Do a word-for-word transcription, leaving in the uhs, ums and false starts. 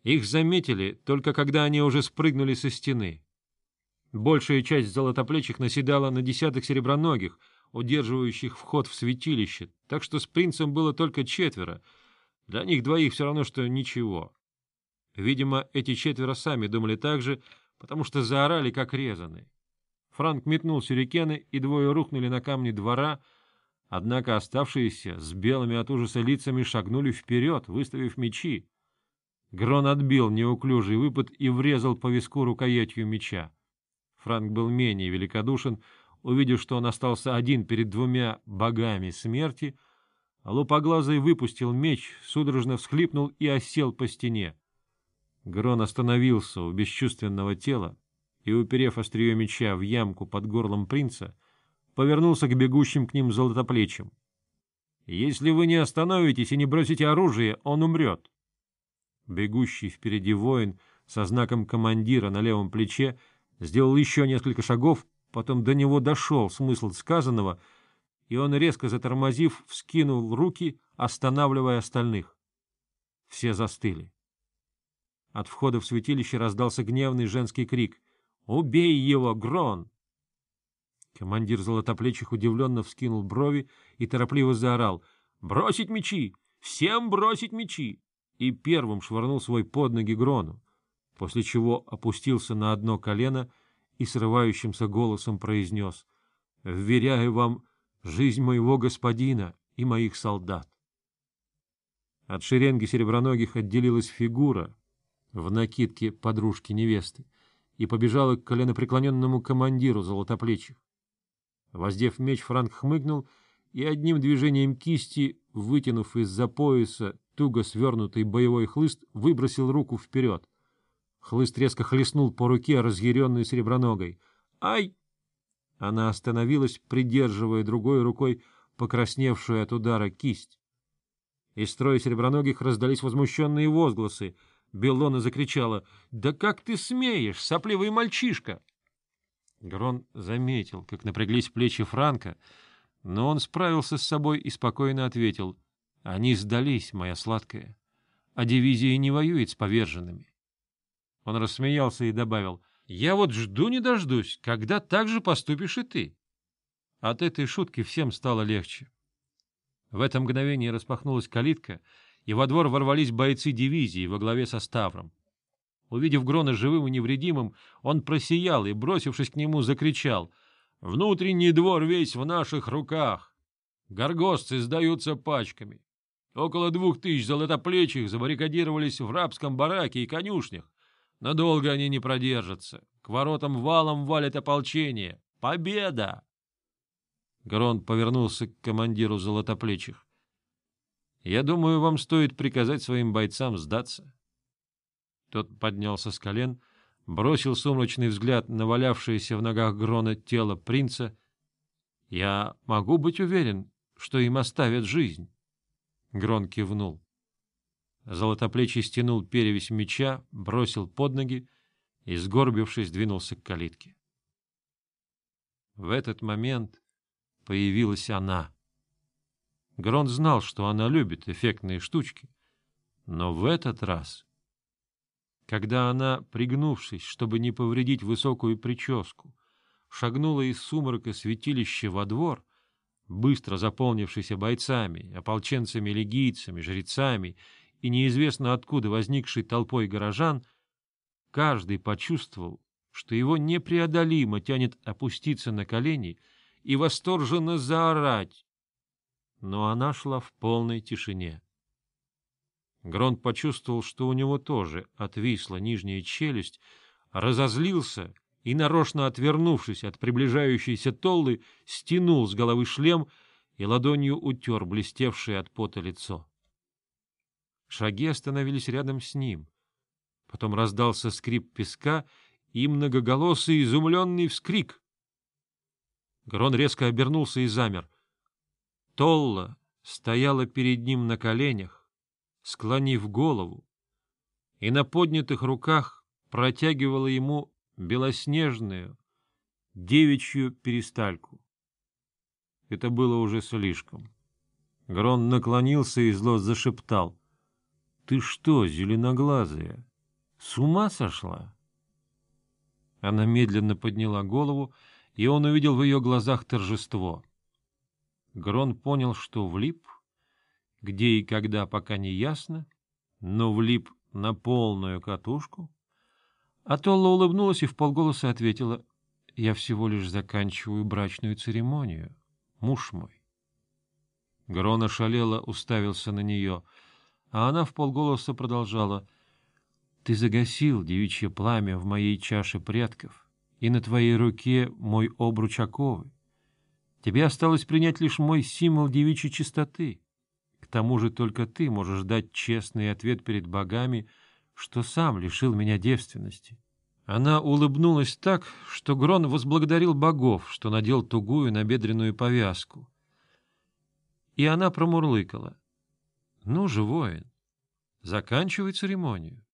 Их заметили только когда они уже спрыгнули со стены. Большая часть золотоплечих наседала на десяток сереброногих, удерживающих вход в святилище, так что с принцем было только четверо. Для них двоих все равно, что ничего. Видимо, эти четверо сами думали так же, потому что заорали, как резаные. Франк метнул сюрикены, и двое рухнули на камни двора, однако оставшиеся с белыми от ужаса лицами шагнули вперед, выставив мечи. Грон отбил неуклюжий выпад и врезал по виску рукоятью меча. Франк был менее великодушен, увидев, что он остался один перед двумя богами смерти, а лупоглазый выпустил меч, судорожно всхлипнул и осел по стене. Грон остановился у бесчувственного тела и, уперев острие меча в ямку под горлом принца, повернулся к бегущим к ним золотоплечим. — Если вы не остановитесь и не бросите оружие, он умрет. Бегущий впереди воин со знаком командира на левом плече сделал еще несколько шагов, потом до него дошел смысл сказанного, и он, резко затормозив, вскинул руки, останавливая остальных. Все застыли. От входа в святилище раздался гневный женский крик: «Убей его, Грон!» Командир золотоплечих удивленно вскинул брови и торопливо заорал: «Бросить мечи! Всем бросить мечи!» и первым швырнул свой под ноги Грону, после чего опустился на одно колено и срывающимся голосом произнес: «Вверяю вам жизнь моего господина и моих солдат». От шеренги сереброногих отделилась фигура в накидке подружки невесты и побежала к коленопреклоненному командиру золотоплечих. Воздев меч, Франк хмыкнул и одним движением кисти, вытянув из-за пояса туго свернутый боевой хлыст, выбросил руку вперед. Хлыст резко хлестнул по руке, разъяренной сереброногой. «Ай!» Она остановилась, придерживая другой рукой покрасневшую от удара кисть. Из строя сереброногих раздались возмущенные возгласы. Беллона закричала: «Да как ты смеешь, сопливый мальчишка!» Грон заметил, как напряглись плечи Франка, но он справился с собой и спокойно ответил: «Они сдались, моя сладкая, а дивизия не воюет с поверженными». Он рассмеялся и добавил: «Я вот жду не дождусь, когда так же поступишь и ты». От этой шутки всем стало легче. В это мгновение распахнулась калитка, и во двор ворвались бойцы дивизии во главе со Ставром. Увидев Грона живым и невредимым, он просиял и, бросившись к нему, закричал: «Внутренний двор весь в наших руках! Горгостцы сдаются пачками. Около двух тысяч золотоплечих забаррикадировались в рабском бараке и конюшнях. Надолго они не продержатся. К воротам валом валит ополчение. Победа!» Грон повернулся к командиру золотоплечих. «Я думаю, вам стоит приказать своим бойцам сдаться». Тот поднялся с колен, бросил сумрачный взгляд на валявшееся в ногах Грона тело принца. «Я могу быть уверен, что им оставят жизнь?» Грон кивнул. Золотоплечий стянул перевязь меча, бросил под ноги и, сгорбившись, двинулся к калитке. В этот момент появилась она. Грон знал, что она любит эффектные штучки, но в этот раз, когда она, пригнувшись, чтобы не повредить высокую прическу, шагнула из сумрака святилища во двор, быстро заполнившийся бойцами, ополченцами-легийцами, жрецами и неизвестно откуда возникшей толпой горожан, каждый почувствовал, что его непреодолимо тянет опуститься на колени и восторженно заорать. Но она шла в полной тишине. Грон почувствовал, что у него тоже отвисла нижняя челюсть, разозлился и, нарочно отвернувшись от приближающейся толлы, стянул с головы шлем и ладонью утер блестевшее от пота лицо. Шаги остановились рядом с ним. Потом раздался скрип песка и многоголосый изумленный вскрик. Грон резко обернулся и замер. Толла стояла перед ним на коленях, склонив голову, и на поднятых руках протягивала ему белоснежную девичью перистальку. Это было уже слишком. Грон наклонился и зло зашептал: — Ты что, зеленоглазая, С ума сошла? Она медленно подняла голову, и он увидел в ее глазах торжество. Грон понял, что влип, где и когда пока не ясно, но влип на полную катушку. А Толла улыбнулась и вполголоса ответила: — Я всего лишь заканчиваю брачную церемонию, муж мой. Грон ошалело уставился на нее, а она вполголоса продолжала: — Ты загасил девичье пламя в моей чаше предков, и на твоей руке мой обруч оковы. Тебе осталось принять лишь мой символ девичьей чистоты. К тому же только ты можешь дать честный ответ перед богами, что сам лишил меня девственности. Она улыбнулась так, что Грон возблагодарил богов, что надел тугую набедренную повязку. И она промурлыкала: — Ну же, воин, заканчивай церемонию.